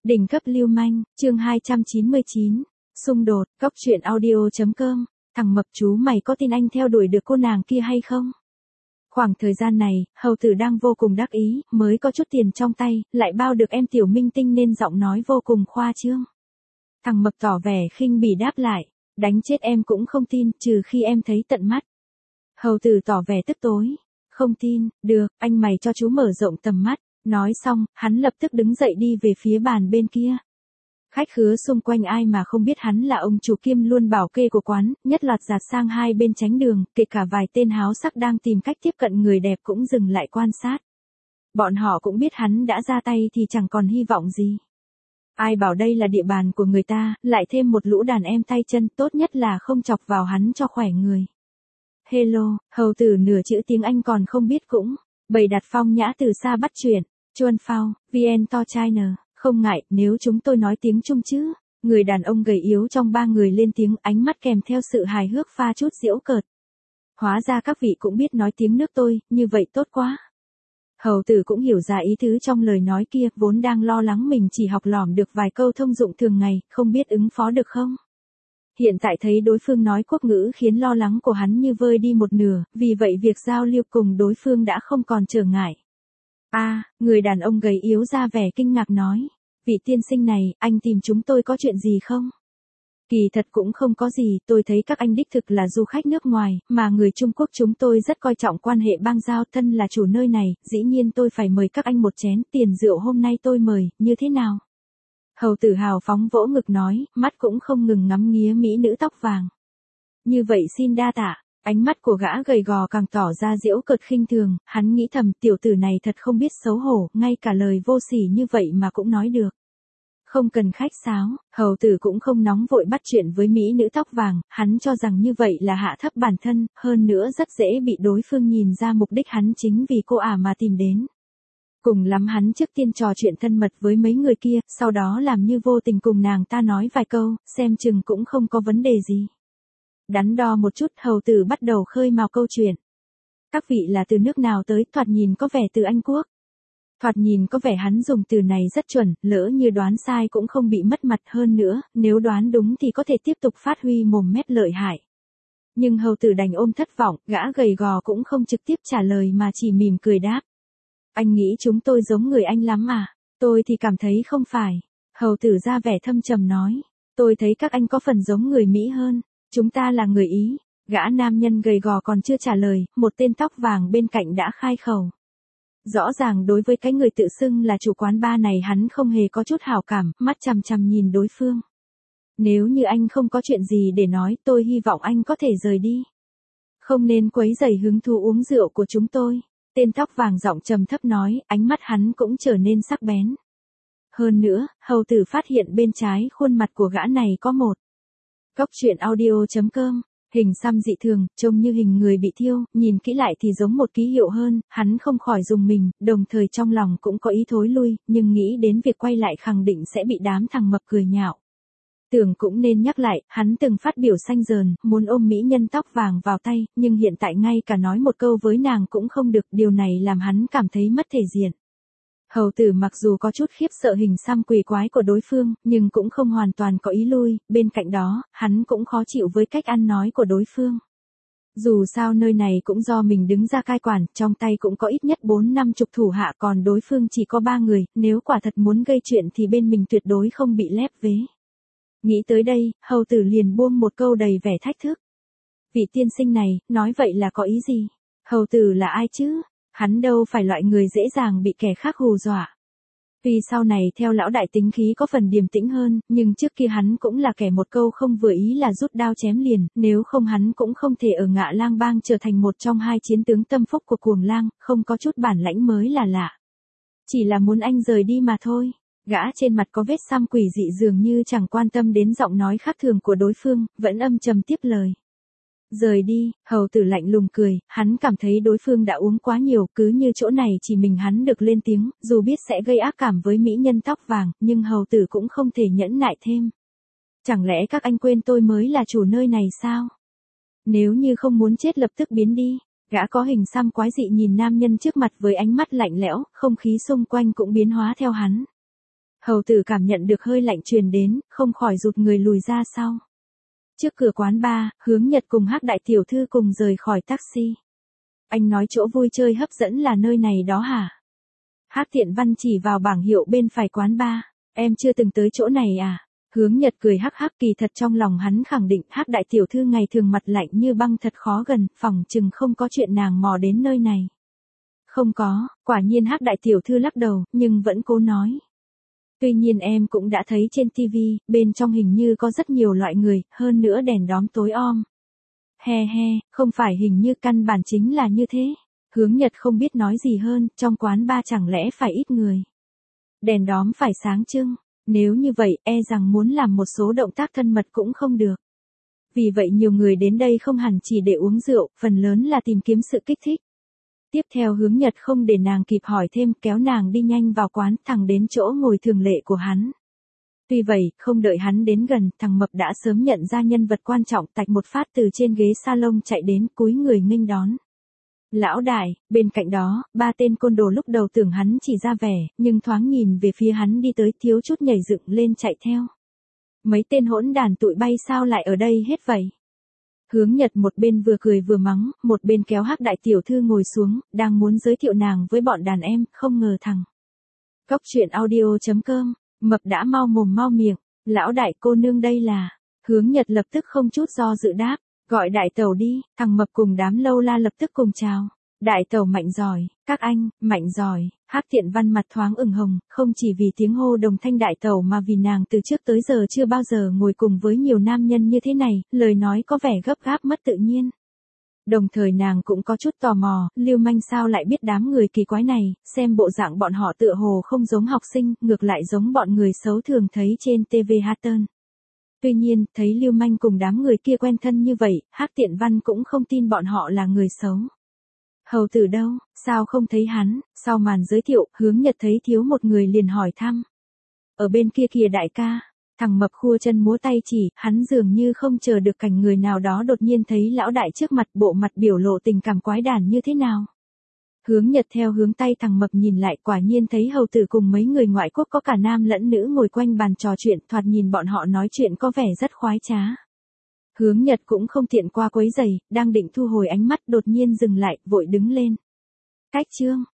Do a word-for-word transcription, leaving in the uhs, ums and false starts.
Đỉnh cấp lưu manh, chương hai trăm chín mươi chín, xung đột, góc truyện audio.com, thằng mập chú mày có tin anh theo đuổi được cô nàng kia hay không? Khoảng thời gian này, hầu tử đang vô cùng đắc ý, mới có chút tiền trong tay, lại bao được em tiểu minh tinh nên giọng nói vô cùng khoa trương. Thằng mập tỏ vẻ khinh bỉ đáp lại, đánh chết em cũng không tin, trừ khi em thấy tận mắt. Hầu tử tỏ vẻ tức tối, không tin, được, anh mày cho chú mở rộng tầm mắt. Nói xong, hắn lập tức đứng dậy đi về phía bàn bên kia. Khách khứa xung quanh ai mà không biết hắn là ông chủ kiêm luôn bảo kê của quán, nhất loạt dạt sang hai bên tránh đường, kể cả vài tên háo sắc đang tìm cách tiếp cận người đẹp cũng dừng lại quan sát. Bọn họ cũng biết hắn đã ra tay thì chẳng còn hy vọng gì. Ai bảo đây là địa bàn của người ta, lại thêm một lũ đàn em tay chân, tốt nhất là không chọc vào hắn cho khỏe người. Hello, hầu tử nửa chữ tiếng Anh còn không biết cũng, bày đặt phong nhã từ xa bắt chuyện. Chuan Phao, vn to China, không ngại, nếu chúng tôi nói tiếng Trung chứ. Người đàn ông gầy yếu trong ba người lên tiếng, ánh mắt kèm theo sự hài hước pha chút giễu cợt. Hóa ra các vị cũng biết nói tiếng nước tôi, như vậy tốt quá. Hầu tử cũng hiểu ra ý tứ trong lời nói kia, vốn đang lo lắng mình chỉ học lỏm được vài câu thông dụng thường ngày, không biết ứng phó được không. Hiện tại thấy đối phương nói quốc ngữ khiến lo lắng của hắn như vơi đi một nửa, vì vậy việc giao lưu cùng đối phương đã không còn trở ngại. A, à, người đàn ông gầy yếu ra vẻ kinh ngạc nói, vị tiên sinh này, anh tìm chúng tôi có chuyện gì không? Kỳ thật cũng không có gì, tôi thấy các anh đích thực là du khách nước ngoài, mà người Trung Quốc chúng tôi rất coi trọng quan hệ bang giao, thân là chủ nơi này, dĩ nhiên tôi phải mời các anh một chén, tiền rượu hôm nay tôi mời, như thế nào? Hầu tử hào phóng vỗ ngực nói, mắt cũng không ngừng ngắm nghía mỹ nữ tóc vàng. Như vậy xin đa tạ. Ánh mắt của gã gầy gò càng tỏ ra giễu cợt khinh thường, hắn nghĩ thầm tiểu tử này thật không biết xấu hổ, ngay cả lời vô sỉ như vậy mà cũng nói được. Không cần khách sáo, hầu tử cũng không nóng vội bắt chuyện với mỹ nữ tóc vàng, hắn cho rằng như vậy là hạ thấp bản thân, hơn nữa rất dễ bị đối phương nhìn ra mục đích hắn chính vì cô ả mà tìm đến. Cùng lắm hắn trước tiên trò chuyện thân mật với mấy người kia, sau đó làm như vô tình cùng nàng ta nói vài câu, xem chừng cũng không có vấn đề gì. Đắn đo một chút, hầu tử bắt đầu khơi mào câu chuyện. Các vị là từ nước nào tới, thoạt nhìn có vẻ từ Anh Quốc. Thoạt nhìn có vẻ hắn dùng từ này rất chuẩn, lỡ như đoán sai cũng không bị mất mặt, hơn nữa, nếu đoán đúng thì có thể tiếp tục phát huy mồm mép lợi hại. Nhưng hầu tử đành ôm thất vọng, gã gầy gò cũng không trực tiếp trả lời mà chỉ mỉm cười đáp. Anh nghĩ chúng tôi giống người Anh lắm à? Tôi thì cảm thấy không phải. Hầu tử ra vẻ thâm trầm nói. Tôi thấy các anh có phần giống người Mỹ hơn. Chúng ta là người Ý. Gã nam nhân gầy gò còn chưa trả lời, một tên tóc vàng bên cạnh đã khai khẩu. Rõ ràng đối với cái người tự xưng là chủ quán bar này hắn không hề có chút hảo cảm, mắt chằm chằm nhìn đối phương. Nếu như anh không có chuyện gì để nói, tôi hy vọng anh có thể rời đi. Không nên quấy rầy hứng thú uống rượu của chúng tôi. Tên tóc vàng giọng trầm thấp nói, ánh mắt hắn cũng trở nên sắc bén. Hơn nữa, hầu tử phát hiện bên trái khuôn mặt của gã này có một. Góc truyện audio.com, hình xăm dị thường, trông như hình người bị thiêu, nhìn kỹ lại thì giống một ký hiệu hơn, hắn không khỏi rùng mình, đồng thời trong lòng cũng có ý thối lui, nhưng nghĩ đến việc quay lại khẳng định sẽ bị đám thằng mập cười nhạo. Tưởng cũng nên nhắc lại, hắn từng phát biểu xanh dờn, muốn ôm mỹ nhân tóc vàng vào tay, nhưng hiện tại ngay cả nói một câu với nàng cũng không được, điều này làm hắn cảm thấy mất thể diện. Hầu tử mặc dù có chút khiếp sợ hình xăm quỷ quái của đối phương, nhưng cũng không hoàn toàn có ý lui, bên cạnh đó, hắn cũng khó chịu với cách ăn nói của đối phương. Dù sao nơi này cũng do mình đứng ra cai quản, trong tay cũng có ít nhất bốn năm chục thủ hạ, còn đối phương chỉ có ba người, nếu quả thật muốn gây chuyện thì bên mình tuyệt đối không bị lép vế. Nghĩ tới đây, hầu tử liền buông một câu đầy vẻ thách thức. Vị tiên sinh này, nói vậy là có ý gì? Hầu tử là ai chứ? Hắn đâu phải loại người dễ dàng bị kẻ khác hù dọa. Tuy sau này theo lão đại tính khí có phần điềm tĩnh hơn, nhưng trước kia hắn cũng là kẻ một câu không vừa ý là rút đao chém liền, nếu không hắn cũng không thể ở Ngạ Lang Bang trở thành một trong hai chiến tướng tâm phúc của Cuồng Lang, không có chút bản lãnh mới là lạ. Chỉ là muốn anh rời đi mà thôi. Gã trên mặt có vết xăm quỷ dị dường như chẳng quan tâm đến giọng nói khác thường của đối phương, vẫn âm trầm tiếp lời. Rời đi, hầu tử lạnh lùng cười, hắn cảm thấy đối phương đã uống quá nhiều, cứ như chỗ này chỉ mình hắn được lên tiếng, dù biết sẽ gây ác cảm với mỹ nhân tóc vàng, nhưng hầu tử cũng không thể nhẫn nại thêm. Chẳng lẽ các anh quên tôi mới là chủ nơi này sao? Nếu như không muốn chết lập tức biến đi. Gã có hình xăm quái dị nhìn nam nhân trước mặt với ánh mắt lạnh lẽo, không khí xung quanh cũng biến hóa theo hắn. Hầu tử cảm nhận được hơi lạnh truyền đến, không khỏi rụt người lùi ra sau. Trước cửa quán bar, Hướng Nhật cùng Hắc đại tiểu thư cùng rời khỏi taxi. Anh nói chỗ vui chơi hấp dẫn là nơi này đó hả? Hắc Tiện Văn chỉ vào bảng hiệu bên phải quán bar. Em chưa từng tới chỗ này à? Hướng Nhật cười hắc hắc, kỳ thật trong lòng hắn khẳng định Hắc đại tiểu thư ngày thường mặt lạnh như băng thật khó gần, phỏng chừng không có chuyện nàng mò đến nơi này. Không có, quả nhiên Hắc đại tiểu thư lắc đầu, nhưng vẫn cố nói. Tuy nhiên em cũng đã thấy trên tivi, bên trong hình như có rất nhiều loại người, hơn nữa đèn đóm tối om. He he, không phải hình như căn bản chính là như thế. Hướng Nhật không biết nói gì hơn, trong quán bar chẳng lẽ phải ít người. Đèn đóm phải sáng trưng, nếu như vậy e rằng muốn làm một số động tác thân mật cũng không được. Vì vậy nhiều người đến đây không hẳn chỉ để uống rượu, phần lớn là tìm kiếm sự kích thích. Tiếp theo Hướng Nhật không để nàng kịp hỏi thêm, kéo nàng đi nhanh vào quán, thẳng đến chỗ ngồi thường lệ của hắn. Tuy vậy, không đợi hắn đến gần, thằng Mập đã sớm nhận ra nhân vật quan trọng, tạch một phát từ trên ghế salon chạy đến, cúi người nghênh đón. Lão đại, bên cạnh đó, ba tên côn đồ lúc đầu tưởng hắn chỉ ra vẻ, nhưng thoáng nhìn về phía hắn đi tới, thiếu chút nhảy dựng lên chạy theo. Mấy tên hỗn đàn tụi bay sao lại ở đây hết vậy? Hướng Nhật một bên vừa cười vừa mắng, một bên kéo Hắc đại tiểu thư ngồi xuống, đang muốn giới thiệu nàng với bọn đàn em, không ngờ thằng. Cóc truyện audio chấm com, Mập đã mau mồm mau miệng, lão đại cô nương đây là. Hướng Nhật lập tức không chút do dự đáp, gọi đại tẩu đi, thằng Mập cùng đám lâu la lập tức cùng chào. Đại tẩu Mạnh giỏi, các anh, Mạnh giỏi. Hắc Tiện Văn mặt thoáng ửng hồng, không chỉ vì tiếng hô đồng thanh đại tẩu mà vì nàng từ trước tới giờ chưa bao giờ ngồi cùng với nhiều nam nhân như thế này, lời nói có vẻ gấp gáp mất tự nhiên. Đồng thời nàng cũng có chút tò mò, Lưu Manh sao lại biết đám người kỳ quái này, xem bộ dạng bọn họ tựa hồ không giống học sinh, ngược lại giống bọn người xấu thường thấy trên ti vi Hatton. Tuy nhiên, thấy Lưu Manh cùng đám người kia quen thân như vậy, Hắc Tiện Văn cũng không tin bọn họ là người xấu. Hầu tử đâu, sao không thấy hắn? Sau màn giới thiệu, Hướng Nhật thấy thiếu một người liền hỏi thăm. Ở bên kia kìa đại ca. Thằng Mập khua chân múa tay chỉ, hắn dường như không chờ được cảnh người nào đó đột nhiên thấy lão đại trước mặt, bộ mặt biểu lộ tình cảm quái đản như thế nào. Hướng Nhật theo hướng tay thằng Mập nhìn lại, quả nhiên thấy hầu tử cùng mấy người ngoại quốc có cả nam lẫn nữ ngồi quanh bàn trò chuyện, thoạt nhìn bọn họ nói chuyện có vẻ rất khoái trá. Hướng Nhật cũng không tiện qua quấy giày, đang định thu hồi ánh mắt, đột nhiên dừng lại, vội đứng lên. Cách chương,